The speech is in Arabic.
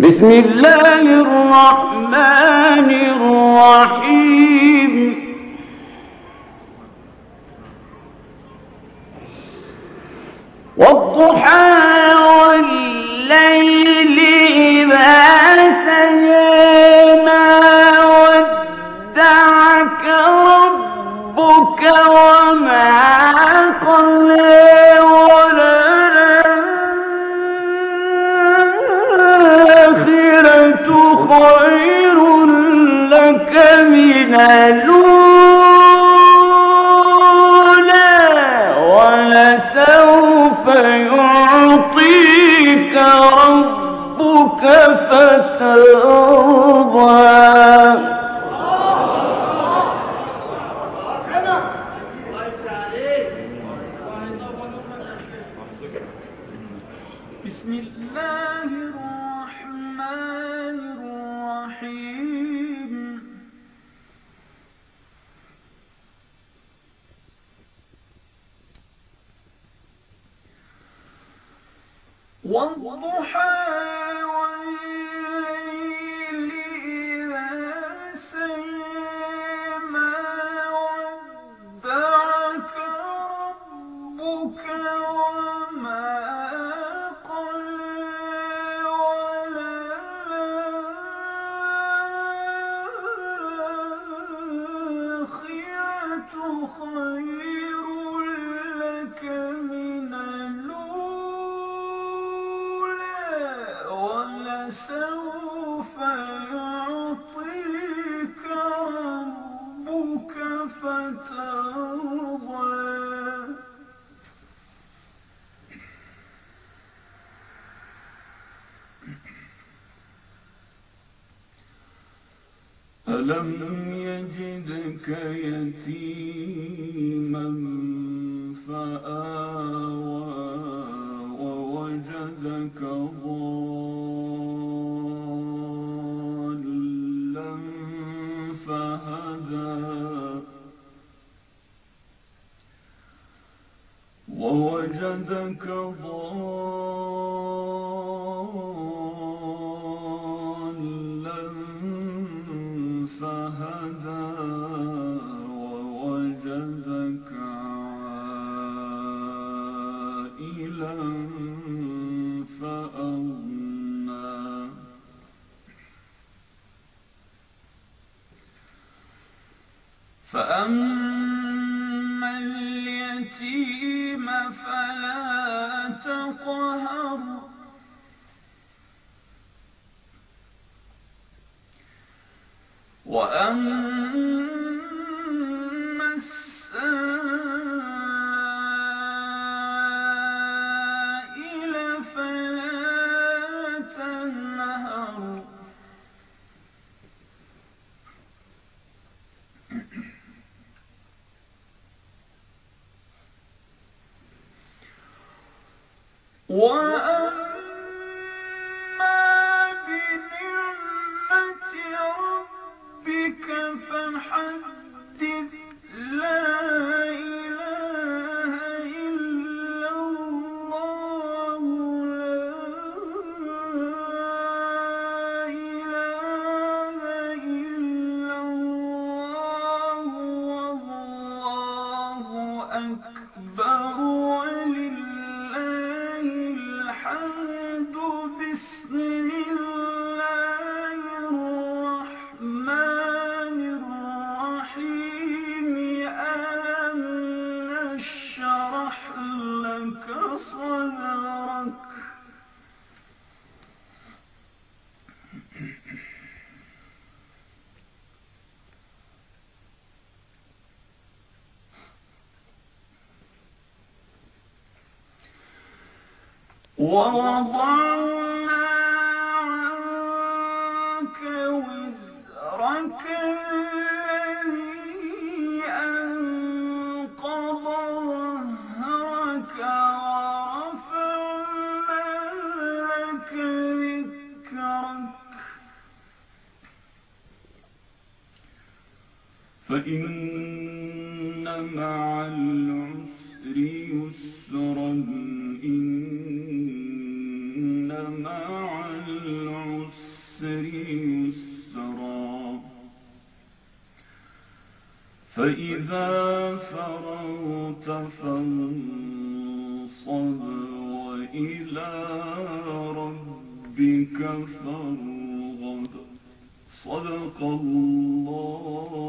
بسم الله الرحمن الرحيم. والضحى والليل إذا سجى ما ودعك ربك وما قلى وللآخرة خير لك من الأولى ولسوف يعطيك ربك فترضى. بسم الله الرحمن الرحيم. والضحى والليل إذا سجى ما ودعك ربك وما قلى وللآخرة خير لك من ولسوف يعطيك ربك فترضى. ألم يجدك يتيما فآوى ووجدك ضالا فهدى ووجدك ضالا فهدى ووجدك عائلا فأغنى. فأما اليتيم فلا تقهر وأما السائل فلا تنهر. وأما بنعمة ربك فحدث. لا إله إلا الله. لا إله إلا الله والله أكبر ولله الحمد. بسم الله الرحمن الرحيم. ألم نشرح لك صدرك. ووضعنا عنك وزرك الذي أنقض ظهرك ورفعنا لك ذكرك. فإن مع العسر يسرا. إن مع العسر العسر يسرا فإذا فرغت فانصب وإلى ربك فارغب صدق الله